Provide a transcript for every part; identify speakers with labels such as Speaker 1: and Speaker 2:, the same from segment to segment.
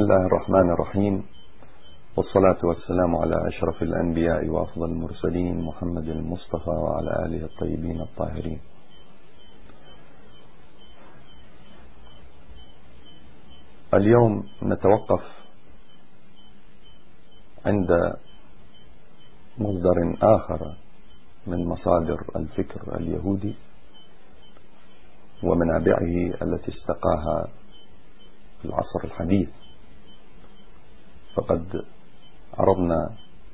Speaker 1: بسم الله الرحمن الرحيم، والصلاة والسلام على أشرف الأنبياء وأفضل المرسلين محمد المصطفى وعلى آله الطيبين الطاهرين. اليوم نتوقف عند مصدر آخر من مصادر الفكر اليهودي ومنابعه التي استقاها في العصر الحديث. فقد عرضنا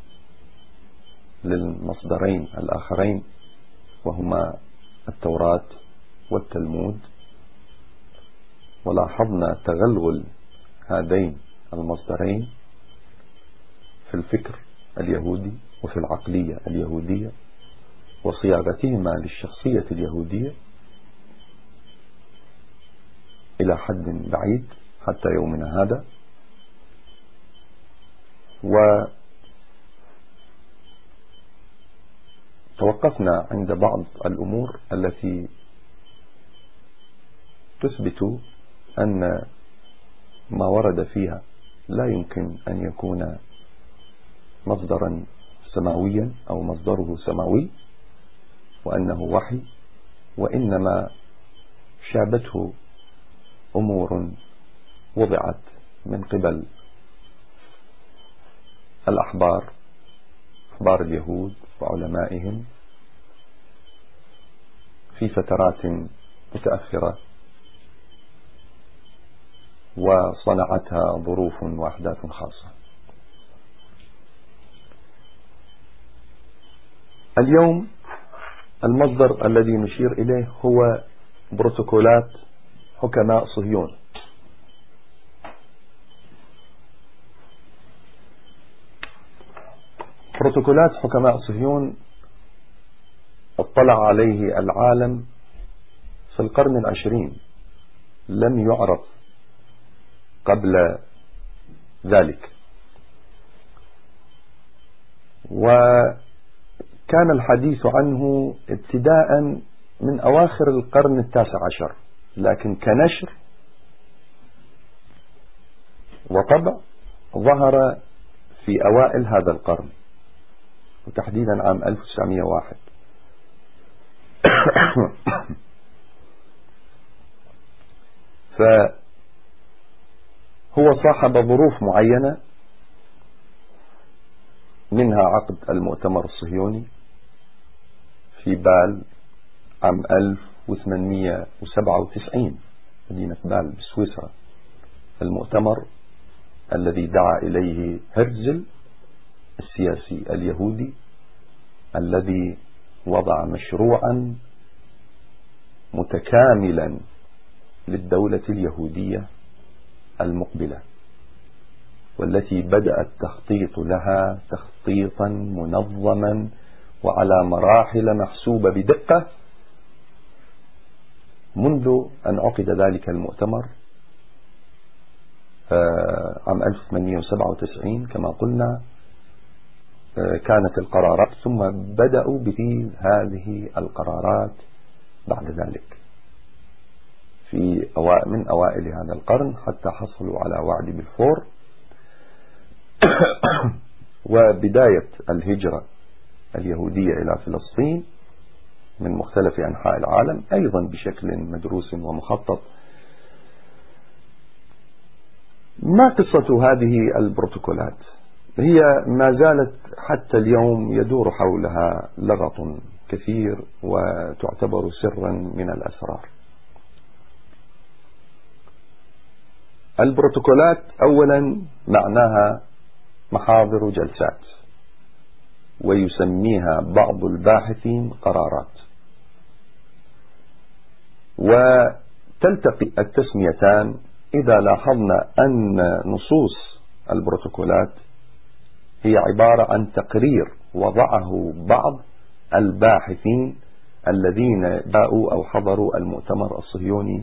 Speaker 1: للمصدرين الآخرين وهما التوراة والتلمود، ولاحظنا تغلغل هذين المصدرين في الفكر اليهودي وفي العقلية اليهودية وصياغتهما للشخصية اليهودية إلى حد بعيد حتى يومنا هذا. وتوقفنا عند بعض الأمور التي تثبت أن ما ورد فيها لا يمكن أن يكون مصدرا سماويا أو مصدره سماوي وأنه وحي، وإنما شابته أمور وضعت من قبل الأحبار، أحبار اليهود وعلمائهم في فترات متأخرة، وصنعتها ظروف وأحداث خاصة. اليوم المصدر الذي نشير إليه هو بروتوكولات حكماء صهيون. بروتوكولات حكماء صهيون اطلع عليه العالم في القرن العشرين، لم يعرف قبل ذلك، وكان الحديث عنه ابتداء من أواخر القرن التاسع عشر، لكن كنشر وطبع ظهر في أوائل هذا القرن، وتحديدا عام 1901. فهو صاحب ظروف معينة، منها عقد المؤتمر الصهيوني في بال عام 1897 مدينة بال بسويسرا، المؤتمر الذي دعا إليه هرتزل السياسي اليهودي، الذي وضع مشروعا متكاملا للدولة اليهودية المقبلة، والتي بدأ التخطيط لها تخطيطا منظما وعلى مراحل محسوبة بدقة منذ أن عقد ذلك المؤتمر عام 1897 كما قلنا. كانت القرارات، ثم بدأوا به هذه القرارات بعد ذلك من أوائل هذا القرن حتى حصلوا على وعد بلفور وبداية الهجرة اليهودية إلى فلسطين من مختلف أنحاء العالم، أيضا بشكل مدروس ومخطط. ما قصة هذه البروتوكولات؟ هي ما زالت حتى اليوم يدور حولها لغط كثير وتعتبر سرا من الأسرار. البروتوكولات أولا معناها محاضر جلسات، ويسميها بعض الباحثين قرارات، وتلتقي التسميتان إذا لاحظنا أن نصوص البروتوكولات هي عبارة عن تقرير وضعه بعض الباحثين الذين جاءوا أو حضروا المؤتمر الصهيوني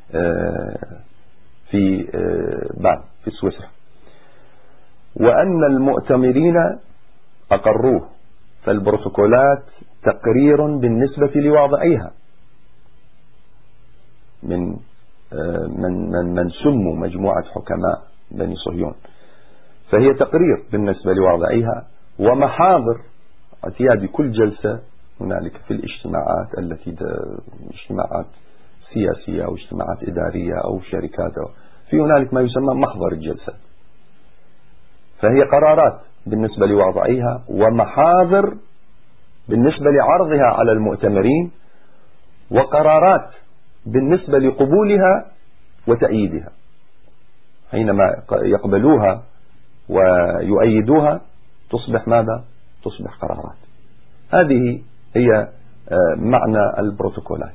Speaker 1: في بال في سويسرا، وأن المؤتمرين أقروه. فالبروتوكولات تقرير بالنسبة لواضعيها من سموا مجموعة حكماء بني صهيون. فهي تقرير بالنسبة لواضعيها ومحاضر اعتياد كل جلسة هنالك في الاجتماعات التي اجتماعات سياسية أو اجتماعات إدارية أو شركات، في هنالك ما يسمى محضر الجلسة. فهي قرارات بالنسبة لواضعيها ومحاضر بالنسبة لعرضها على المؤتمرين، وقرارات بالنسبة لقبولها وتأييدها. حينما يقبلوها ويؤيدوها تصبح ماذا؟ تصبح قرارات. هذه هي معنى البروتوكولات.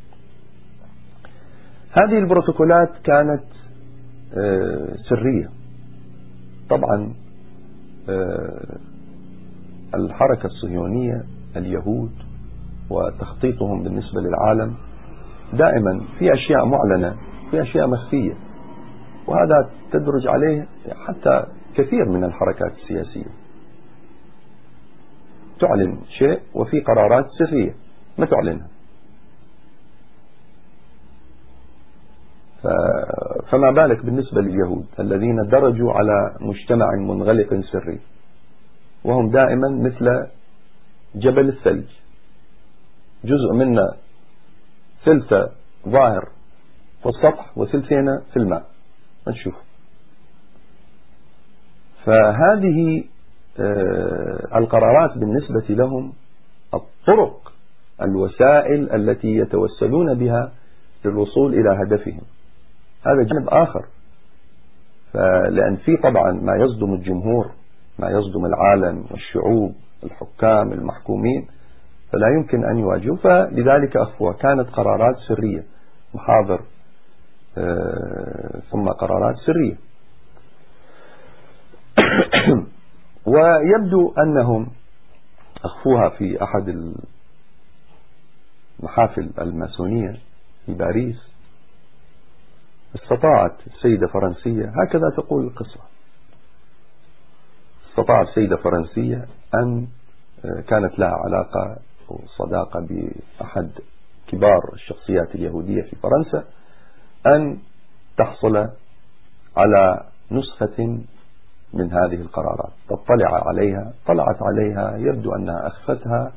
Speaker 1: هذه البروتوكولات كانت سرية. طبعا الحركة الصهيونية، اليهود وتخطيطهم بالنسبة للعالم دائما في أشياء معلنة في أشياء مخفية، وهذا تدرج عليه حتى كثير من الحركات السياسية، تعلن شيء وفي قرارات سرية ما تعلنها. فما بالك بالنسبة لليهود الذين درجوا على مجتمع منغلق سري، وهم دائما مثل جبل الثلج، جزء منا ثلثة ظاهر في السطح وثلثين في الماء ما تشوف. فهذه القرارات بالنسبة لهم الطرق، الوسائل التي يتوسلون بها للوصول إلى هدفهم. هذا جانب آخر، لأن في طبعا ما يصدم الجمهور، ما يصدم العالم والشعوب، الحكام المحكومين، فلا يمكن أن يواجهوا، فلذلك أخفوها. كانت قرارات سرية، محاضر ثم قرارات سرية. ويبدو أنهم أخفوها في أحد المحافل الماسونية في باريس. استطاعت السيدة فرنسية، هكذا تقول القصة، استطاعت السيدة فرنسية أن كانت لها علاقة وصداقة بأحد كبار الشخصيات اليهودية في فرنسا، أن تحصل على نسخة من هذه القرارات، تطلع عليها. طلعت عليها، يبدو أنها أخفتها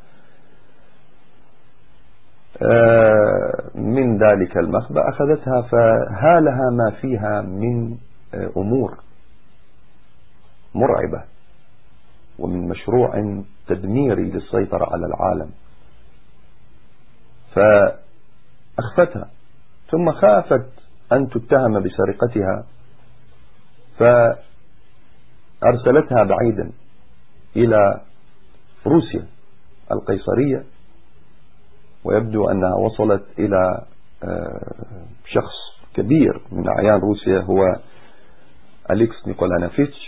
Speaker 1: من ذلك المخبأ، أخذتها فهالها ما فيها من أمور مرعبة ومن مشروع تدميري للسيطرة على العالم، فأخفتها. ثم خافت أن تتهم بسرقتها فأرسلتها بعيدا إلى روسيا القيصرية، ويبدو أنها وصلت إلى شخص كبير من أعيان روسيا هو أليكس نيكولانوفيتش.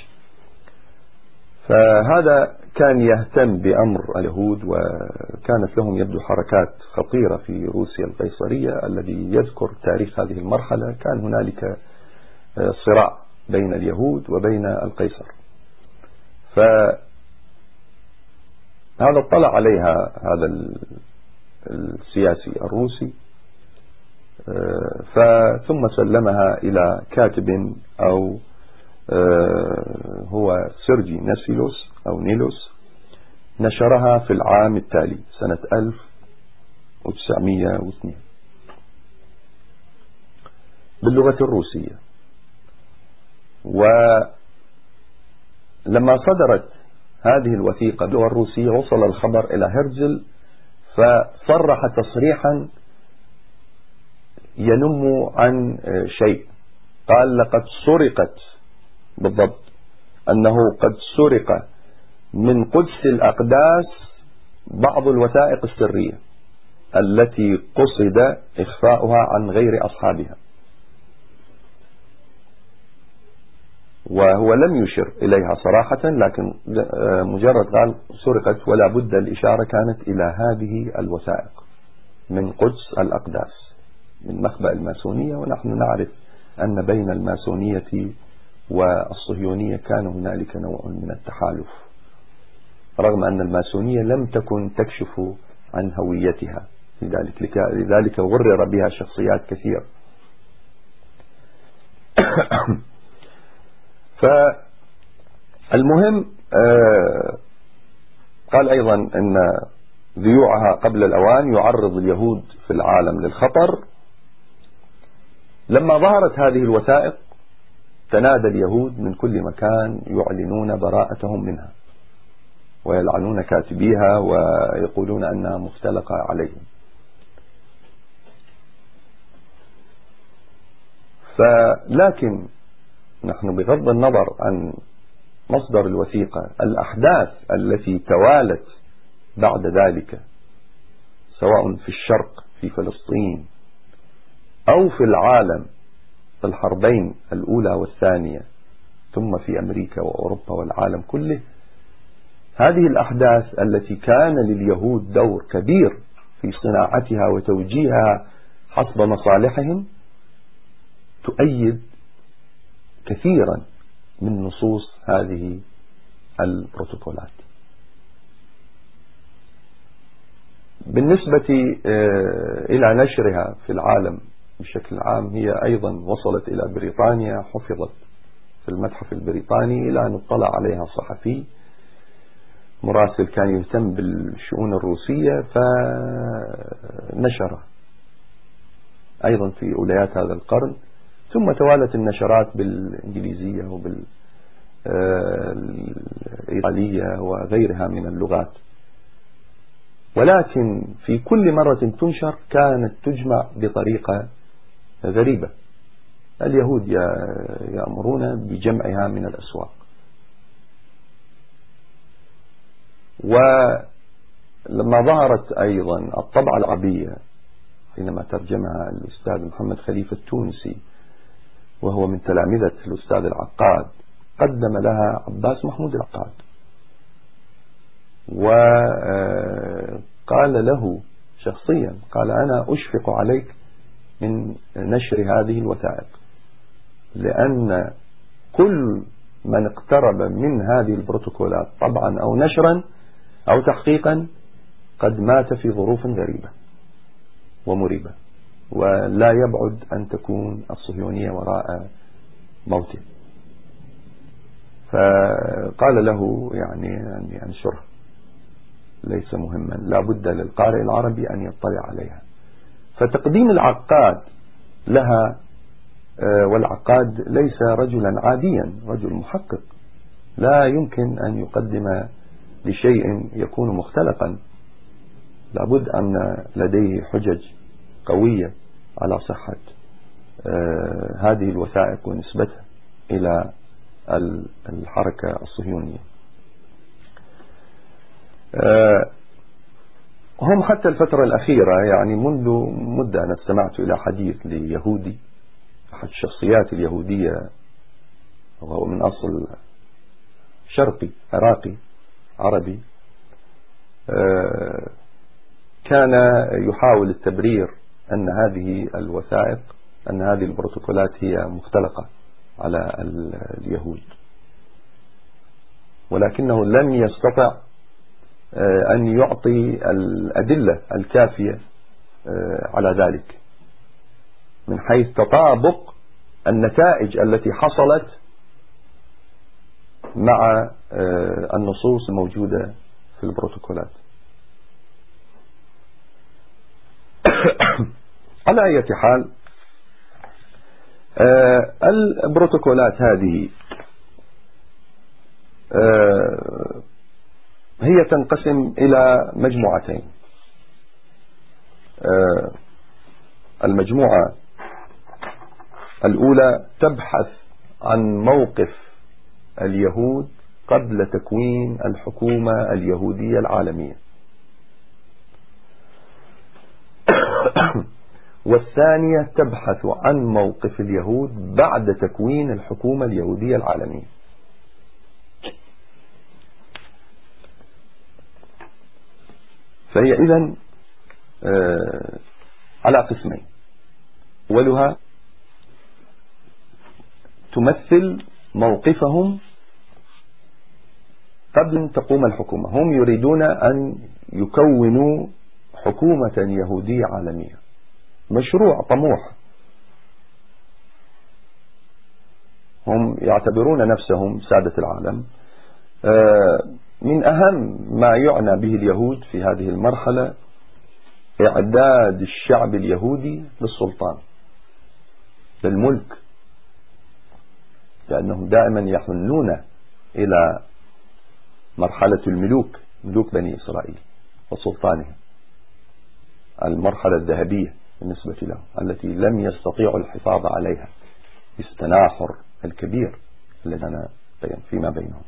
Speaker 1: فهذا كان يهتم بأمر اليهود، وكانت لهم يبدو حركات خطيرة في روسيا القيصرية. الذي يذكر تاريخ هذه المرحلة كان هنالك صراع بين اليهود وبين القيصر، فهذا اطلع عليها هذا السياسي الروسي، ثم سلمها إلى كاتب أو هو سيرجي ناسيلوس أو نيلوس، نشرها في العام التالي سنة 1902 باللغة الروسية. ولما صدرت هذه الوثيقة باللغة الروسية وصل الخبر إلى هرتزل، فصرح تصريحا ينم عن شيء، قال لقد سرقت، بالضبط أنه قد سرق من قدس الأقداس بعض الوثائق السرية التي قصد إخفاؤها عن غير أصحابها. وهو لم يشر إليها صراحة، لكن مجرد قال سرقت، ولا بد الإشارة كانت إلى هذه الوثائق من قدس الأقداس من مخبأ الماسونية. ونحن نعرف أن بين الماسونية والصهيونية كان هنالك نوع من التحالف، رغم أن الماسونية لم تكن تكشف عن هويتها، لذلك غرر بها شخصيات كثير. فالمهم قال أيضا أن ذيوعها قبل الأوان يعرض اليهود في العالم للخطر. لما ظهرت هذه الوثائق تنادى اليهود من كل مكان يعلنون براءتهم منها ويلعنون كاتبيها ويقولون أنها مختلقة عليهم. لكن نحن بغض النظر عن مصدر الوثيقة، الأحداث التي توالت بعد ذلك سواء في الشرق في فلسطين أو في العالم في الحربين الأولى والثانية ثم في أمريكا وأوروبا والعالم كله، هذه الأحداث التي كان لليهود دور كبير في صناعتها وتوجيهها حسب مصالحهم تؤيد كثيرا من نصوص هذه البروتوكولات. بالنسبة إلى نشرها في العالم بشكل عام، هي أيضا وصلت إلى بريطانيا، حفظت في المتحف البريطاني إلى أن اطلع عليها صحفي مراسل كان يهتم بالشؤون الروسية فنشرها أيضا في أوليات هذا القرن، ثم توالت النشرات بالإنجليزية وبالإيطالية وغيرها من اللغات. ولكن في كل مرة تنشر كانت تجمع بطريقة غريبة. اليهود يأمرون بجمعها من الأسواق. ولما ظهرت أيضا الطبعة العربية حينما ترجمها الأستاذ محمد خليفة التونسي وهو من تلامذة الأستاذ العقاد، قدم لها عباس محمود العقاد وقال له شخصيا، قال أنا أشفق عليك من نشر هذه الوثائق، لأن كل من اقترب من هذه البروتوكولات طبعا أو نشرا أو تحقيقا قد مات في ظروف غريبة ومريبة، ولا يبعد أن تكون الصهيونية وراء موته. فقال له يعني أني أنشره ليس مهما، لا بد للقارئ العربي أن يطلع عليها. فتقديم العقاد لها، والعقاد ليس رجلا عاديا، رجل محقق لا يمكن أن يقدم لشيء يكون مختلقا، لابد أن لديه حجج قوية على صحة هذه الوثائق ونسبتها إلى الحركة الصهيونية. هم حتى الفترة الأخيرة يعني منذ مدة أنا استمعت إلى حديث ليهودي، أحد الشخصيات اليهودية وهو من أصل شرقي عراقي عربي، كان يحاول التبرير أن هذه الوثائق، أن هذه البروتوكولات هي مختلقة على اليهود، ولكنه لم يستطع أن يعطي الأدلة الكافية على ذلك من حيث تطابق النتائج التي حصلت مع النصوص الموجودة في البروتوكولات. على أي حال البروتوكولات هذه هي تنقسم إلى مجموعتين. المجموعة الأولى تبحث عن موقف اليهود قبل تكوين الحكومة اليهودية العالمية، والثانية تبحث عن موقف اليهود بعد تكوين الحكومة اليهودية العالمية. فهي إذن على قسمين، أولها تمثل موقفهم قبل أن تقوم الحكومة. هم يريدون أن يكونوا حكومة يهودية عالمية، مشروع طموح. هم يعتبرون نفسهم سادة العالم. من أهم ما يعنى به اليهود في هذه المرحلة إعداد الشعب اليهودي للسلطان، للملك، لأنهم دائما يحنون إلى مرحلة الملوك، ملوك بني إسرائيل وسلطانهم، المرحلة الذهبية بالنسبة لهم التي لم يستطيعوا الحفاظ عليها بالتناحر الكبير الذي فيما بينهم.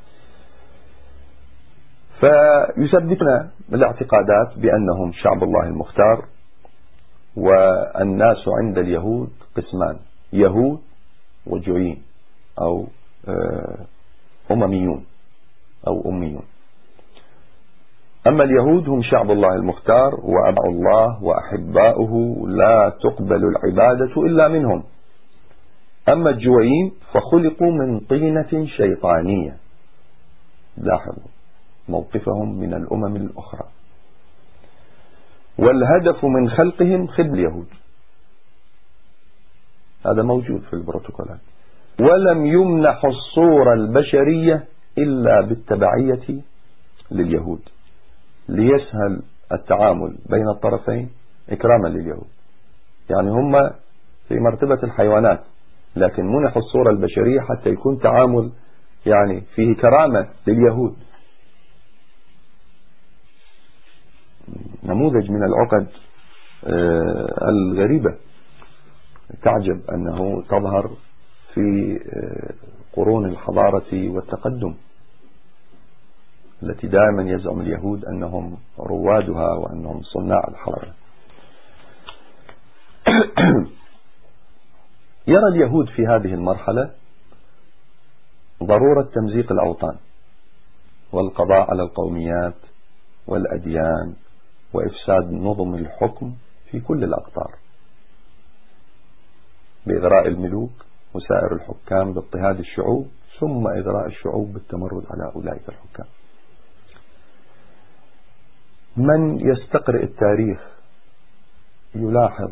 Speaker 1: فيثبتنا الاعتقادات بأنهم شعب الله المختار. والناس عند اليهود قسمان: يهود وجويين أو أمميون أو أميون. أما اليهود هم شعب الله المختار وأبناء الله وأحباؤه، لا تقبل العبادة إلا منهم. أما الجويين فخلقوا من طينة شيطانية. لاحظوا موقفهم من الأمم الأخرى. والهدف من خلقهم خدمة اليهود، هذا موجود في البروتوكولات. ولم يمنحوا الصورة البشرية إلا بالتبعية لليهود، ليسهل التعامل بين الطرفين إكراما لليهود. يعني هم في مرتبة الحيوانات، لكن منحوا الصورة البشرية حتى يكون تعامل يعني فيه كرامة لليهود. نموذج من العقد الغريبة تعجب أنه تظهر في قرون الحضارة والتقدم التي دائما يزعم اليهود أنهم روادها وأنهم صناع الحضارة. يرى اليهود في هذه المرحلة ضرورة تمزيق الأوطان والقضاء على القوميات والأديان وإفساد نظم الحكم في كل الأقطار بإغراء الملوك وسائر الحكام باضطهاد الشعوب، ثم إغراء الشعوب بالتمرد على أولئك الحكام. من يستقرئ التاريخ يلاحظ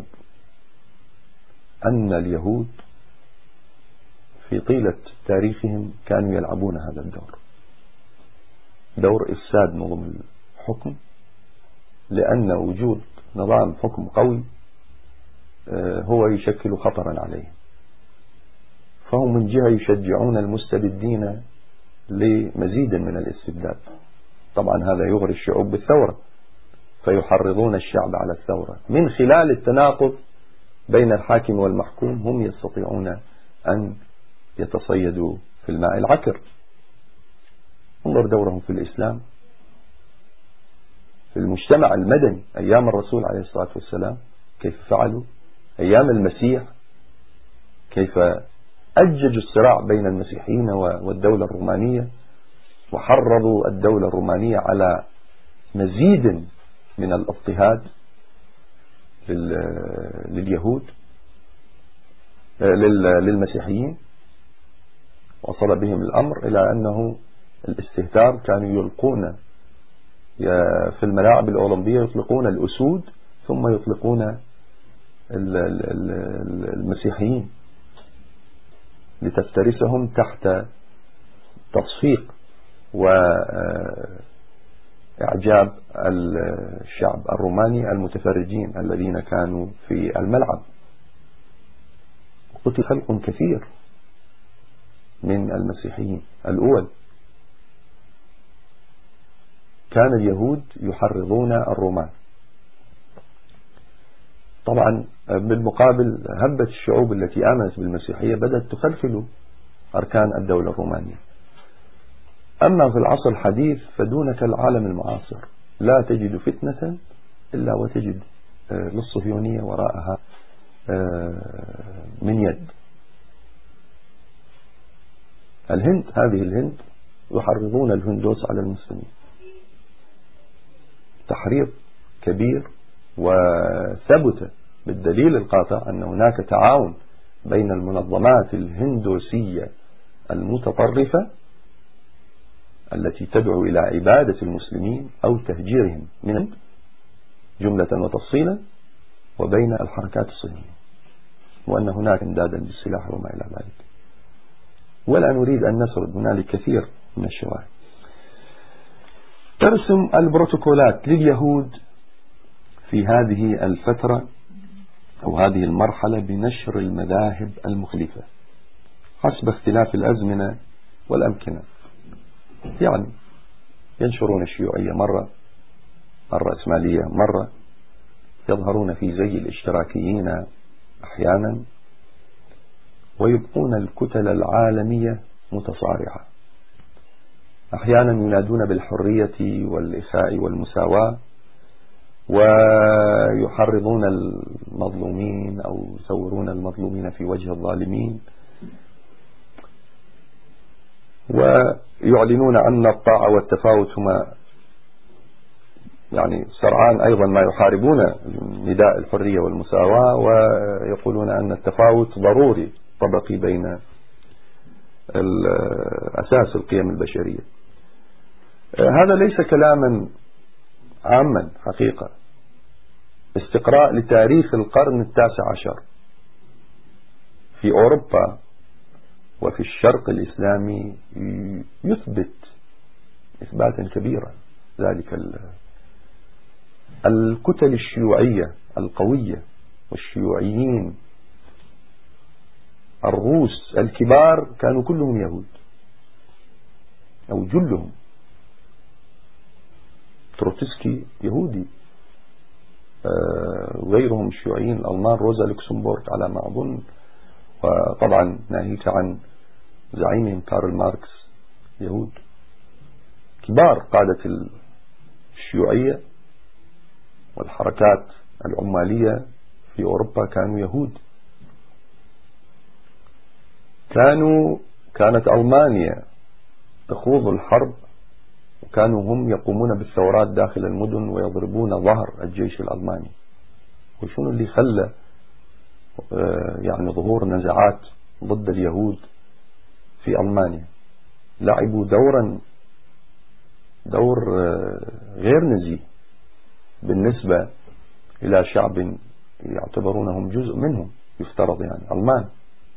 Speaker 1: أن اليهود في طيلة تاريخهم كانوا يلعبون هذا الدور، دور إفساد نظم الحكم، لأن وجود نظام حكم قوي هو يشكل خطرا عليهم. فهم من جهة يشجعون المستبدين لمزيد من الاستبداد. طبعا هذا يغري الشعوب بالثورة، فيحرضون الشعب على الثورة. من خلال التناقض بين الحاكم والمحكوم هم يستطيعون أن يتصيدوا في الماء العكر. انظر دورهم في الإسلام، في المجتمع المدني أيام الرسول عليه الصلاة والسلام كيف فعلوا، أيام المسيح كيف أججوا الصراع بين المسيحيين والدولة الرومانية، وحرضوا الدولة الرومانية على مزيد من الاضطهاد لليهود للمسيحيين. وصل بهم الأمر إلى أنه الاستهتار كانوا يلقون في الملاعب الأولمبية، يطلقون الأسود ثم يطلقون المسيحيين لتفترسهم تحت تصفيق وإعجاب الشعب الروماني المتفرجين الذين كانوا في الملعب. قتل خلق كثير من المسيحيين الأول. كان اليهود يحرضون الرومان. طبعا بالمقابل هبت الشعوب التي آمنت بالمسيحية بدأت تخلخل أركان الدولة الرومانية. أما في العصر الحديث فدونك العالم المعاصر لا تجد فتنة إلا وتجد للصهيونية وراءها من يد. الهند، هذه الهند يحرضون الهندوس على المسلمين تحريض كبير، وثبت بالدليل القاطع أن هناك تعاون بين المنظمات الهندوسية المتطرفة التي تدعو إلى عبادة المسلمين أو تهجيرهم من جملة وتفصيلا، وبين الحركات الصهيونية، وأن هناك امدادا بالسلاح وما إلى ذلك. ولا نريد أن نسرد، هنالك كثير من الشواهد. ترسم البروتوكولات لليهود في هذه الفترة أو هذه المرحلة بنشر المذاهب المخلفة حسب اختلاف الأزمنة والأمكنة. يعني ينشرون الشيوعية مرة، الرأسمالية مرة، يظهرون في زي الاشتراكيين أحيانا، ويبقون الكتل العالمية متصارعة. أحيانا ينادون بالحرية والإخاء والمساواة، ويحرضون المظلومين أو يصورون المظلومين في وجه الظالمين، ويعلنون أن الطاعة والتفاوت هما يعني سرعان أيضا ما يحاربون نداء الحرية والمساواة، ويقولون أن التفاوت ضروري طبقي بين أساس القيم البشرية. هذا ليس كلاما عاما حقيقة. استقراء لتاريخ القرن 19 في أوروبا وفي الشرق الإسلامي يثبت إثباتا كبيرا ذلك. الكتل الشيوعية القوية والشيوعيين الروس الكبار كانوا كلهم يهود أو جلهم. تروتسكي يهودي، غيرهم الشيوعيين الألمان، روزا لوكسمبورغ على ما أظن، وطبعا ناهيك عن زعيمهم كارل ماركس، يهود. كبار قادة الشيوعية والحركات العمالية في أوروبا كانوا يهود. كانت ألمانيا تخوض الحرب، وكانوا هم يقومون بالثورات داخل المدن ويضربون ظهر الجيش الألماني. وشنو اللي خلى يعني ظهور نزاعات ضد اليهود في ألمانيا؟ لعبوا دور غير نزيه بالنسبة إلى شعب يعتبرونهم جزء منهم، يفترض يعني ألمان.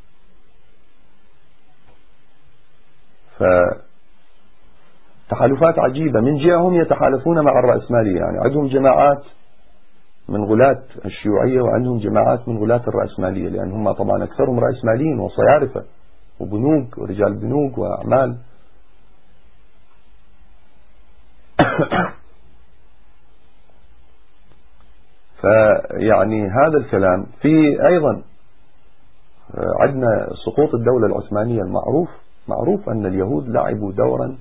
Speaker 1: فتحالفات عجيبة. من جهة هم يتحالفون مع الرأسمالية، يعني عندهم جماعات من غلاة الشيوعية وعندهم جماعات من غلاة الرأسمالية، لأن هم طبعا أكثرهم رأسماليين وصيارفة وبنوك ورجال بنوك وأعمال. فيعني هذا الكلام في أيضا عندنا سقوط الدولة العثمانية معروف أن اليهود لعبوا دورا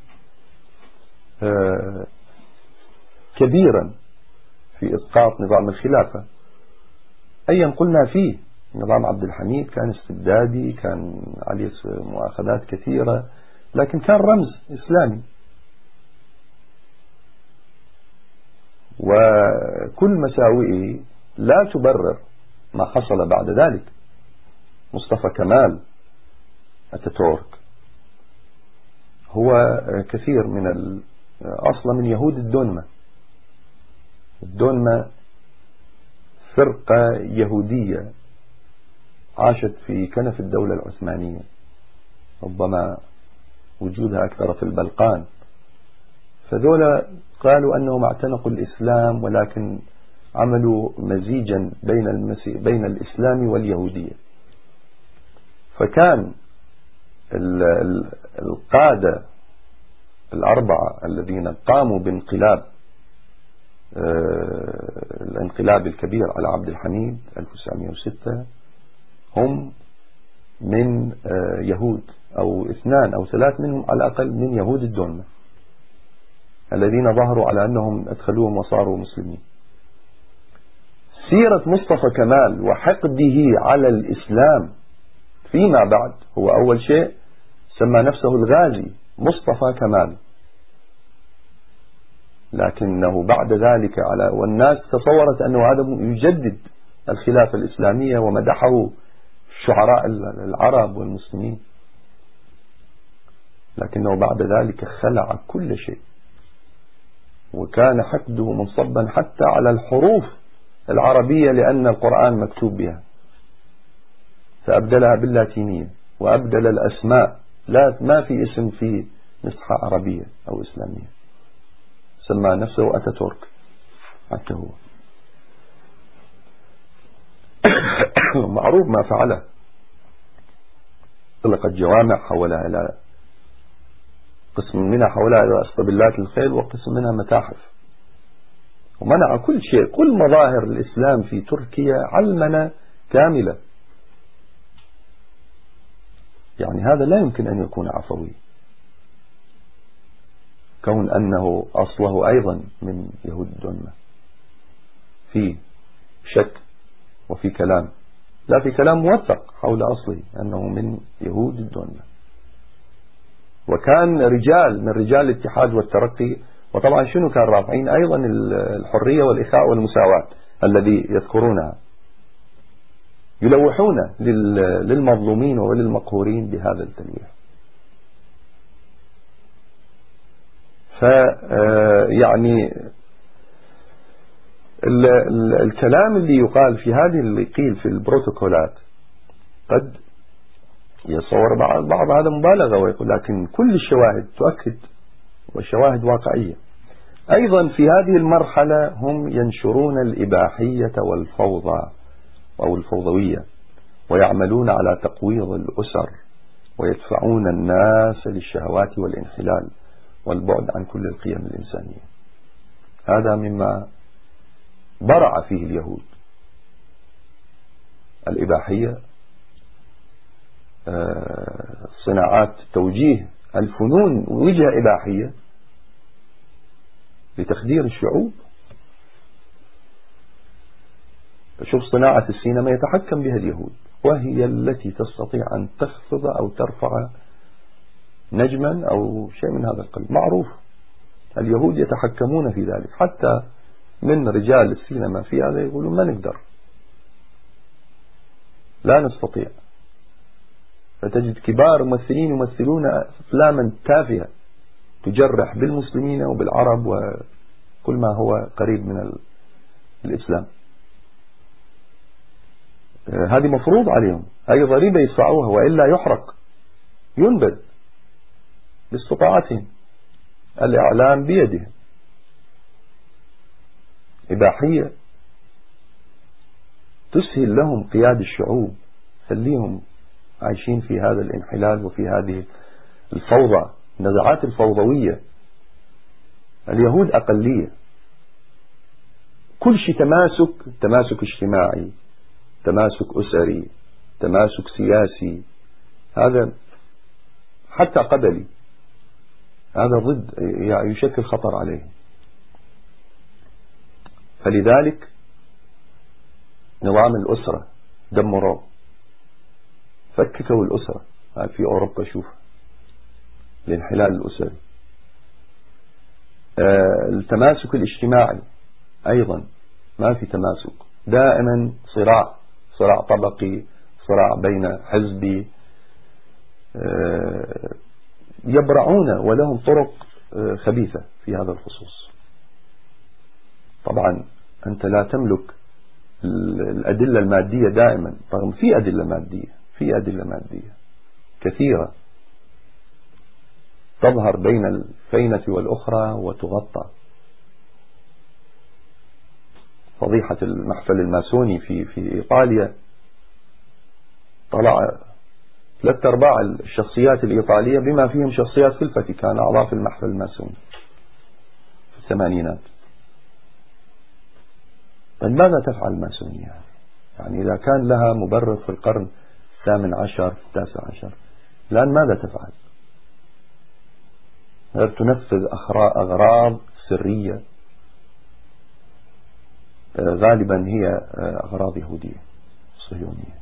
Speaker 1: كبيرا في إسقاط نظام الخلافة. أيا قلنا فيه نظام عبد الحميد كان استبدادي، كان عليه مؤاخذات كثيرة، لكن كان رمز إسلامي. وكل مساوئه لا تبرر ما حصل بعد ذلك. مصطفى كمال أتاتورك هو كثير من أصلا من يهود الدونما فرقة يهودية عاشت في كنف الدولة العثمانية، ربما وجودها أكثر في البلقان. فذولا قالوا أنهم اعتنقوا الإسلام، ولكن عملوا مزيجا بين الإسلام واليهودية. فكان القادة الأربعة الذين قاموا بانقلاب الانقلاب الكبير على عبد الحميد 1906 هم من يهود، أو 2 أو 3 منهم على الأقل من يهود الدونما الذين ظهروا على أنهم أدخلوهم وصاروا مسلمين. سيرة مصطفى كمال وحقده على الإسلام فيما بعد، هو أول شيء سمى نفسه الغازي مصطفى كمال، لكنه بعد ذلك والناس تصورت أنه هذا يجدد الخلافة الإسلامية، ومدحه الشعراء العرب والمسلمين، لكنه بعد ذلك خلع كل شيء، وكان حقده منصبا حتى على الحروف العربية لأن القرآن مكتوب بها، فأبدلها باللاتينية، وأبدل الأسماء لا، ما في اسم في نسخة عربية أو إسلامية. سمى نفسه أتاتورك حتى هو. معروف ما فعله، طلقت جوامع حولها إلى قسم منها حولها إلى اسطبلات الخيل، وقسم منها متاحف، ومنع كل شيء، كل مظاهر الإسلام في تركيا علمنة كاملة. يعني هذا لا يمكن أن يكون عفوي، كون أنه أصله أيضا من يهود الدنمة. في شك وفي كلام، لا، في كلام موثق حول أصله أنه من يهود الدنمة، وكان رجال من رجال الاتحاد والترقي. وطبعا شنو كان رافعين أيضا الحرية والإخاء والمساواة الذي يذكرونها، يلوحون للمظلومين وللمقهورين بهذا التلويح. يعني الكلام اللي يقال في هذه، اللي قيل في البروتوكولات، قد يصور بعض هذا مبالغة ويقول، لكن كل الشواهد تؤكد، والشواهد واقعية. أيضا في هذه المرحلة هم ينشرون الإباحية والفوضى أو الفوضوية، ويعملون على تقويض الأسر، ويدفعون الناس للشهوات والانحلال والبعد عن كل القيم الإنسانية. هذا مما برع فيه اليهود، الإباحية، صناعات توجيه الفنون وجهة إباحية لتخدير الشعوب. فشوف صناعة السينما يتحكم بها اليهود، وهي التي تستطيع أن تخفض أو ترفع نجما أو شيء من هذا القبيل، معروف. اليهود يتحكمون في ذلك، حتى من رجال السينما في هذا يقولون ما نقدر، لا نستطيع. فتجد كبار ممثلين يمثلون أفلاما تافهة تجرح بالمسلمين وبالعرب وكل ما هو قريب من الإسلام. هذه مفروض عليهم، هذه ضريبة يدفعوها، وإلا يحرق، ينبذ باستطاعتهم. الإعلام بيدهم، إباحية تسهل لهم قيادة الشعوب، خليهم عايشين في هذا الانحلال وفي هذه الفوضى، النزعات الفوضوية. اليهود أقلية، كل شيء تماسك اجتماعي، تماسك أسري، تماسك سياسي، هذا حتى قبلي، هذا ضد، يعني يشكل خطر عليهم. فلذلك نظام الأسرة دمروه، فككوا الأسرة. في أوروبا شوف الانحلال الأسري. التماسك الاجتماعي أيضا ما في تماسك، دائما صراع طبقي، صراع بين حزبي، يبرعون ولهم طرق خبيثة في هذا الخصوص. طبعا أنت لا تملك الأدلة المادية دائما، رغم في أدلة مادية كثيرة تظهر بين الفينة والأخرى وتغطى. فضيحة المحفل الماسوني في إيطاليا، طلع 3/4 الشخصيات الإيطالية بما فيهم شخصيات في الفاتيكان أعضاء في المحفل الماسوني في الثمانينات. طيب ماذا تفعل الماسونية؟ يعني إذا كان لها مبرر في القرن 18 19، الآن ماذا تفعل؟ غير تنفذ أغراض سرية غالبا هي أغراض يهودية صهيونية.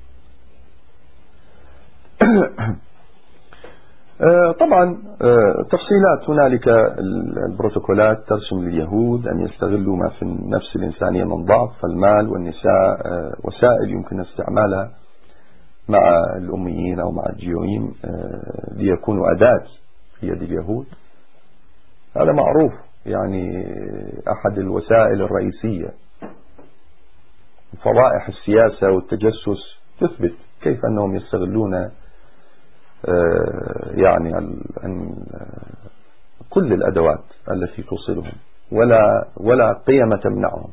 Speaker 1: طبعا تفصيلات هنالك. البروتوكولات ترسم لليهود أن يستغلوا ما في النفس الإنسانية من ضعف، فالمال والنساء وسائل يمكن استعمالها مع الأميين أو مع الجيويين ليكونوا أداة في يد اليهود. هذا معروف، يعني أحد الوسائل الرئيسية. فضائح السياسة والتجسس تثبت كيف أنهم يستغلون يعني كل الأدوات التي توصلهم، ولا قيم تمنعهم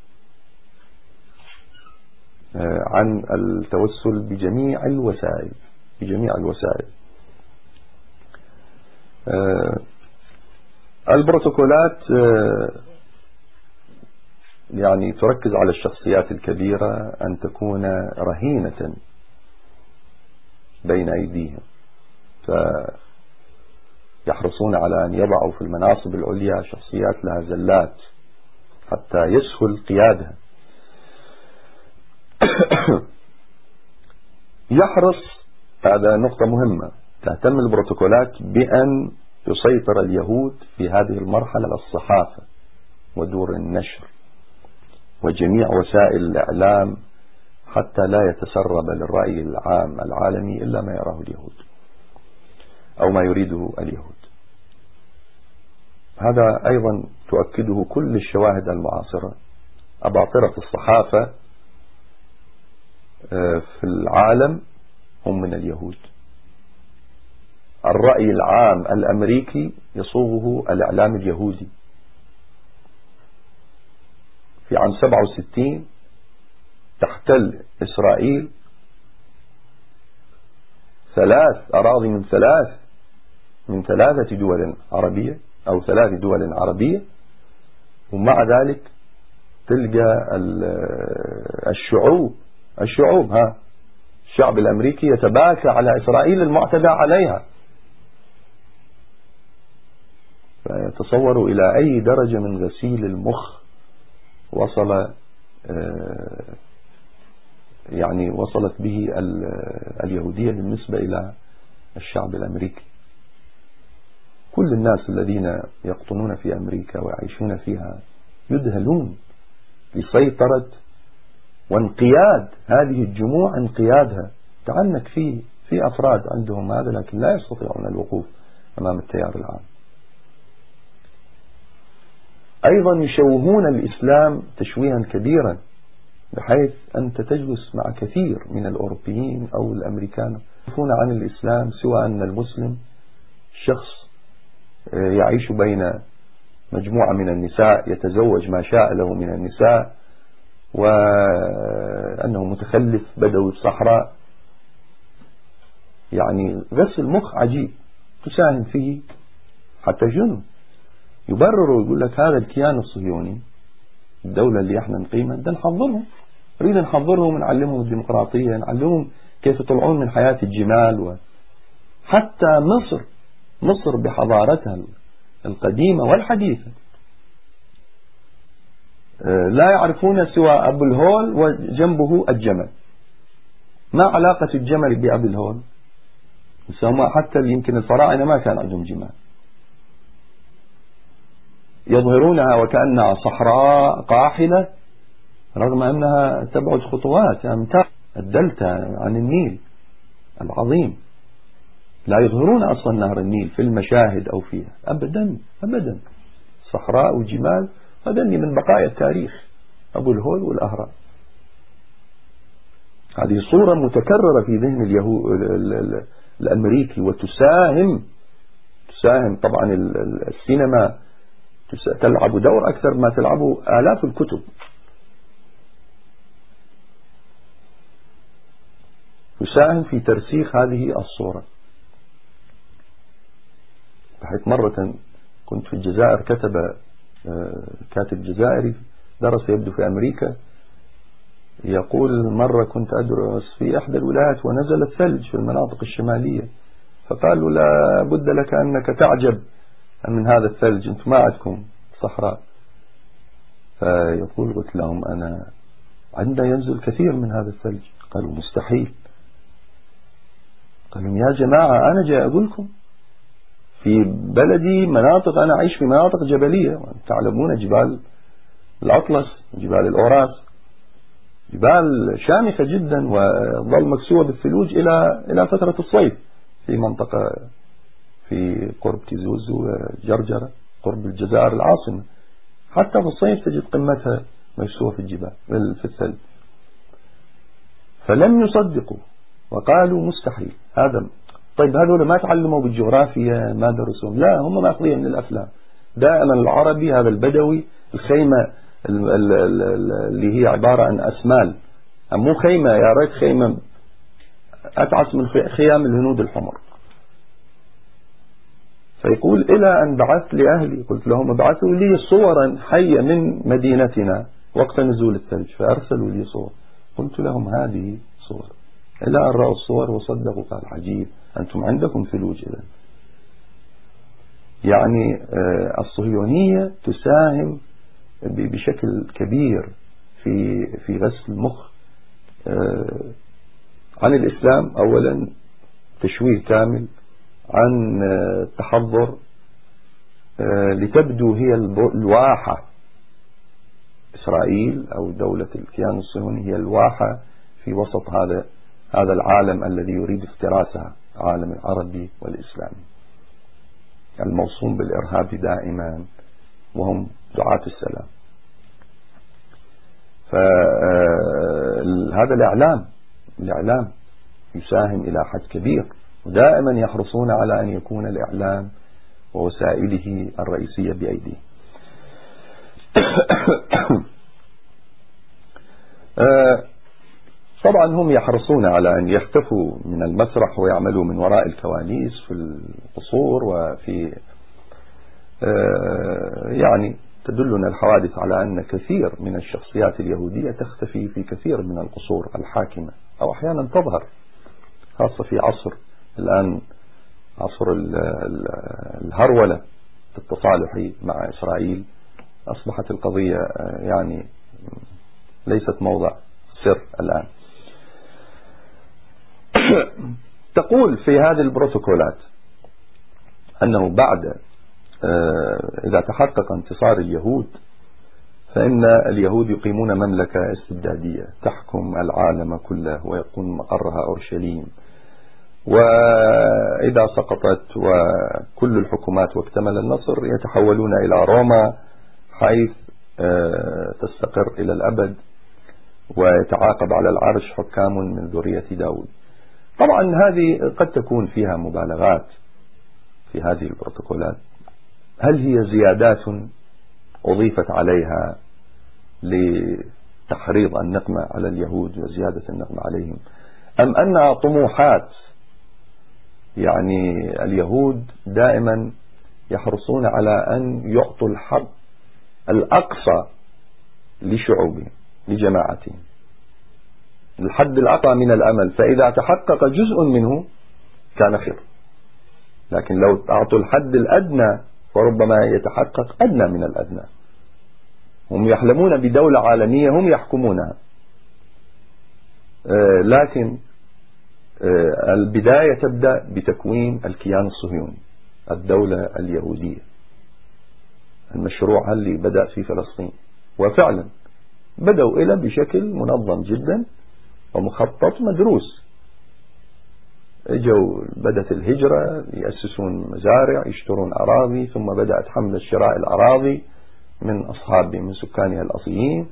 Speaker 1: عن التوسل بجميع الوسائل. البروتوكولات يعني تركز على الشخصيات الكبيرة أن تكون رهينة بين أيديهم، فيحرصون على أن يضعوا في المناصب العليا شخصيات لها زلات حتى يسهل قيادها. يحرص، هذا نقطة مهمة، تهتم البروتوكولات بأن يسيطر اليهود في هذه المرحلة على الصحافة ودور النشر وجميع وسائل الإعلام حتى لا يتسرب للرأي العام العالمي إلا ما يراه اليهود أو ما يريده اليهود. هذا أيضا تؤكده كل الشواهد المعاصرة. أباطرة الصحافة في العالم هم من اليهود. الرأي العام الأمريكي يصوغه الإعلام اليهودي. في عام 67 تحتل إسرائيل 3 أراضي من 3 دول عربية أو 3 دول عربية، ومع ذلك تلقى الشعوب الشعب الأمريكي يتباكى على إسرائيل المعتدى عليها. فيتصوروا إلى أي درجة من غسيل المخ وصلت به اليهودية بالنسبة إلى الشعب الأمريكي. كل الناس الذين يقطنون في أمريكا ويعيشون فيها يذهلون لسيطرة وانقياد هذه الجموع، انقيادها تعنك في أفراد عندهم هذا، لكن لا يستطيعون الوقوف أمام التيار العام. أيضا يشوهون الإسلام تشويها كبيرا، بحيث أنت تجلس مع كثير من الأوروبيين أو الأمريكان يعرفون عن الإسلام سوى أن المسلم شخص يعيش بين مجموعة من النساء، يتزوج ما شاء له من النساء، وأنه متخلف بدوي الصحراء. يعني غسل مخ عجيب تساهم فيه حتى جنون. يبرروا يقول لك هذا الكيان الصهيوني، الدولة اللي احنا نقيمها، ده نحضرهم، نريد نحضرهم ونعلمهم الديمقراطية، نعلمهم كيف يطلعون من حياة الجمال. حتى مصر بحضارتها القديمة والحديثة لا يعرفون سوى أبو الهول وجنبه الجمل. ما علاقة الجمل بأبو الهول؟ حتى يمكن الفراعنة ما كان عندهم جمال. يظهرونها وكأنها صحراء قاحلة رغم أنها تبعد خطوات أمتار الدلتا عن النيل العظيم. لا يظهرون أصلا نهر النيل في المشاهد أو فيها أبدا أبدا. صحراء وجمال، هذا من بقايا التاريخ، أبو الهول والأهرام. هذه صورة متكررة في ذهن الأمريكي، وتساهم طبعا السينما تلعب دور أكثر ما تلعبه آلاف الكتب. تساهم في ترسيخ هذه الصورة. بحيث مرة كنت في الجزائر، كتب كاتب جزائري درس يبدو في أمريكا، يقول مرة كنت أدرس في إحدى الولايات ونزل الثلج في المناطق الشمالية، فقالوا لا بد لك أنك تعجب من هذا الثلج، أنتم ما عندكم صحراء. فيقول قلت لهم أنا عندنا ينزل كثير من هذا الثلج. قالوا مستحيل. قالوا يا جماعة أنا جاي أقول لكم في بلدي مناطق، أنا أعيش في مناطق جبلية، تعلمون جبال الأطلس، جبال الأوراس، جبال شامخة جدا وظل مكسوة بالثلوج إلى فترة الصيف في منطقة في قرب تيزوز وجرجرة قرب الجزائر العاصمة. حتى في الصيف تجد قمتها مكسوة في الجبال في الثلج. فلم يصدقوا وقالوا مستحيل هذا. طيب هذول ما تعلموا بالجغرافيا، ما درسوا؟ لا، هم ماخذين من الأفلام. دائما العربي هذا البدوي الخيمة اللي هي عبارة عن أسمال، مو خيمة، يا ريت خيمة أتعس من خيام الهنود الحمر. فيقول إلى أن بعثت لأهلي قلت لهم ابعثوا لي صورا حية من مدينتنا وقت نزول الثلج، فأرسلوا لي صور، قلت لهم هذه صور، إلى أن رأوا الصور وصدقوا، قال عجيب أنتم عندكم ثلوج إذن. يعني الصهيونية تساهم بشكل كبير في غسل المخ عن الإسلام أولا، تشويه كامل عن التحضر، لتبدو هي الواحة، إسرائيل أو دولة الكيان الصهيوني هي الواحة في وسط هذا العالم الذي يريد افتراسها، عالم العربي والإسلامي الموصوم بالإرهاب دائما، وهم دعاة السلام. فهذا الإعلام يساهم إلى حد كبير، ودائما يحرصون على أن يكون الإعلام ووسائله الرئيسية بأيديه. طبعا هم يحرصون على أن يختفوا من المسرح ويعملوا من وراء الكواليس في القصور، وفي يعني تدلنا الحوادث على أن كثير من الشخصيات اليهودية تختفي في كثير من القصور الحاكمة، أو أحيانا تظهر، خاصة في عصر الآن، عصر الهرولة التصالحي مع إسرائيل. أصبحت القضية يعني ليست موضع سر الآن. تقول في هذه البروتوكولات أنه بعد إذا تحقق انتصار اليهود فإن اليهود يقيمون مملكة استبدادية تحكم العالم كله ويكون مقرها أورشليم، وإذا سقطت وكل الحكومات واكتمل النصر يتحولون إلى روما، حيث تستقر إلى الأبد ويتعاقب على العرش حكام من ذرية داود. طبعا هذه قد تكون فيها مبالغات في هذه البروتوكولات. هل هي زيادات أضيفت عليها لتحريض النقمة على اليهود وزيادة النقمة عليهم، أم أنها طموحات؟ يعني اليهود دائما يحرصون على أن يعطوا الحظ الأقصى لشعوبهم، لجماعتهم، الحد الأقصى من الأمل، فإذا تحقق جزء منه كان خير، لكن لو أعطوا الحد الأدنى فربما يتحقق أدنى من الأدنى. هم يحلمون بدولة عالمية هم يحكمونها، لكن البداية تبدأ بتكوين الكيان الصهيوني، الدولة اليهودية، المشروع اللي بدأ في فلسطين. وفعلا بدأوا إلى بشكل منظم جدا ومخطط مدروس. بدأت الهجرة، يأسسون مزارع، يشترون أراضي، ثم بدأت حملة شراء الأراضي من سكانها الأصليين،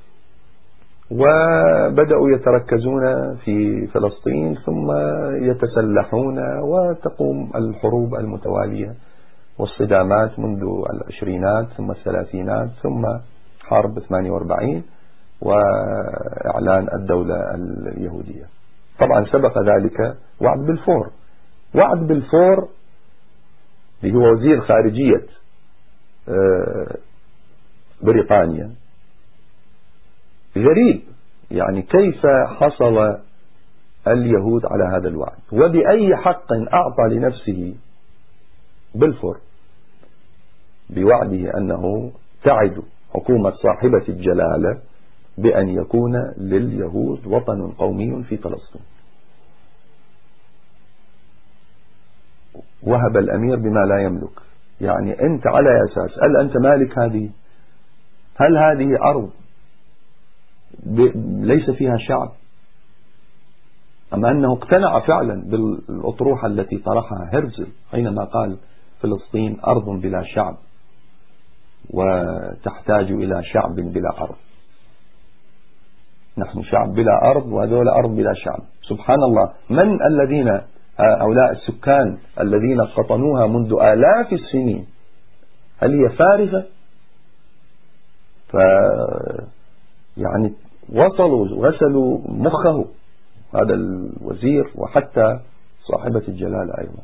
Speaker 1: وبدأوا يتركزون في فلسطين، ثم يتسلحون وتقوم الحروب المتوالية والصدامات منذ العشرينات ثم الثلاثينات ثم حرب 48 وإعلان الدولة اليهودية. طبعا سبق ذلك وعد بلفور. وعد بلفور اللي هو وزير خارجية بريطانيا، غريب يعني كيف حصل اليهود على هذا الوعد، وبأي حق أعطى لنفسه بلفور بوعده أنه تعد حكومة صاحبة الجلالة بأن يكون لليهود وطن قومي في فلسطين. وهب الأمير بما لا يملك. يعني أنت على أساس هل أنت مالك هذه؟ هل هذه أرض ليس فيها شعب؟ أم أنه اقتنع فعلا بالأطروحة التي طرحها هرزل حينما قال فلسطين أرض بلا شعب وتحتاج إلى شعب بلا أرض. نحن شعب بلا أرض وهذول أرض بلا شعب. سبحان الله، من الذين هؤلاء السكان الذين قطنوها منذ آلاف السنين هل هي فارغة؟ يعني وصلوا غسلوا مخه هذا الوزير وحتى صاحبة الجلالة أيضا،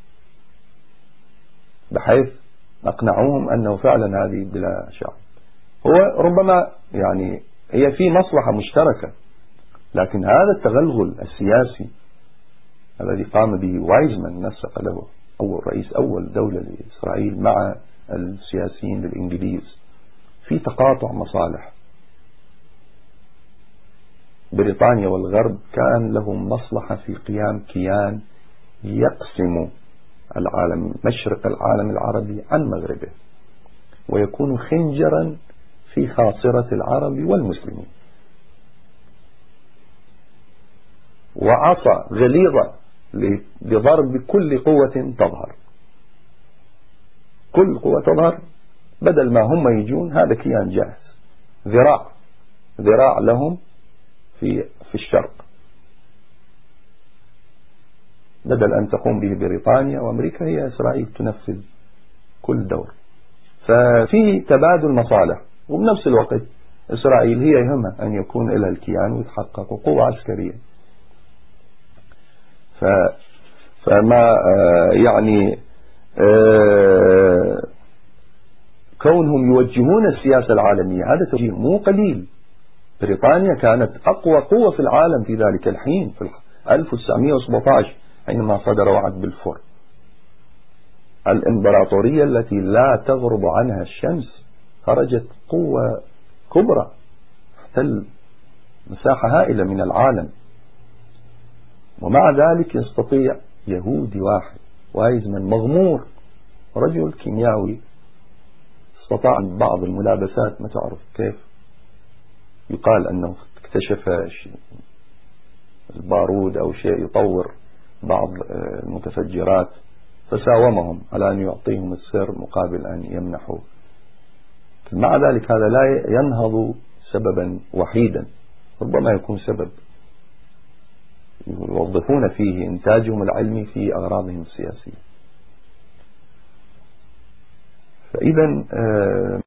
Speaker 1: بحيث أقنعوهم أنه فعلا هذه بلا شعب. هو ربما يعني هي في مصلحة مشتركة، لكن هذا التغلغل السياسي الذي قام به وايزمان نسق له أول رئيس أول دولة لإسرائيل مع السياسيين الإنجليز في تقاطع مصالح. بريطانيا والغرب كان لهم مصلحة في قيام كيان يقسم العالم مشرق العالم العربي عن مغربه ويكون خنجرا في خاصرة العرب والمسلمين، وعصا غليظة لضرب كل قوة تظهر. كل قوة تظهر بدل ما هم يجون هذا كيان جاهز، ذراع لهم في الشرق، بدل أن تقوم به بريطانيا وأمريكا هي إسرائيل تنفذ كل دور. ففي تبادل مصالح، وبنفس الوقت إسرائيل هي يهمها أن يكون لها الكيان ويتحقق قوة عسكرية. فما يعني كونهم يوجهون السياسة العالمية هذا توجيه مو قليل. بريطانيا كانت أقوى قوة في العالم في ذلك الحين في 1917 حينما صدر وعد بلفور. الإمبراطورية التي لا تغرب عنها الشمس خرجت قوة كبرى تحتل مساحة هائلة من العالم، ومع ذلك يستطيع يهودي واحد وايزمان مغمور رجل كيميائي استطاع بعض الملابسات، ما تعرف كيف يقال أنه اكتشف البارود أو شيء يطور بعض المتفجرات، فساومهم على أن يعطيهم السر مقابل أن يمنحوا. مع ذلك هذا لا ينهض سببا وحيدا، ربما يكون سبب يوظفون فيه إنتاجهم العلمي في أغراضهم السياسية. فإذا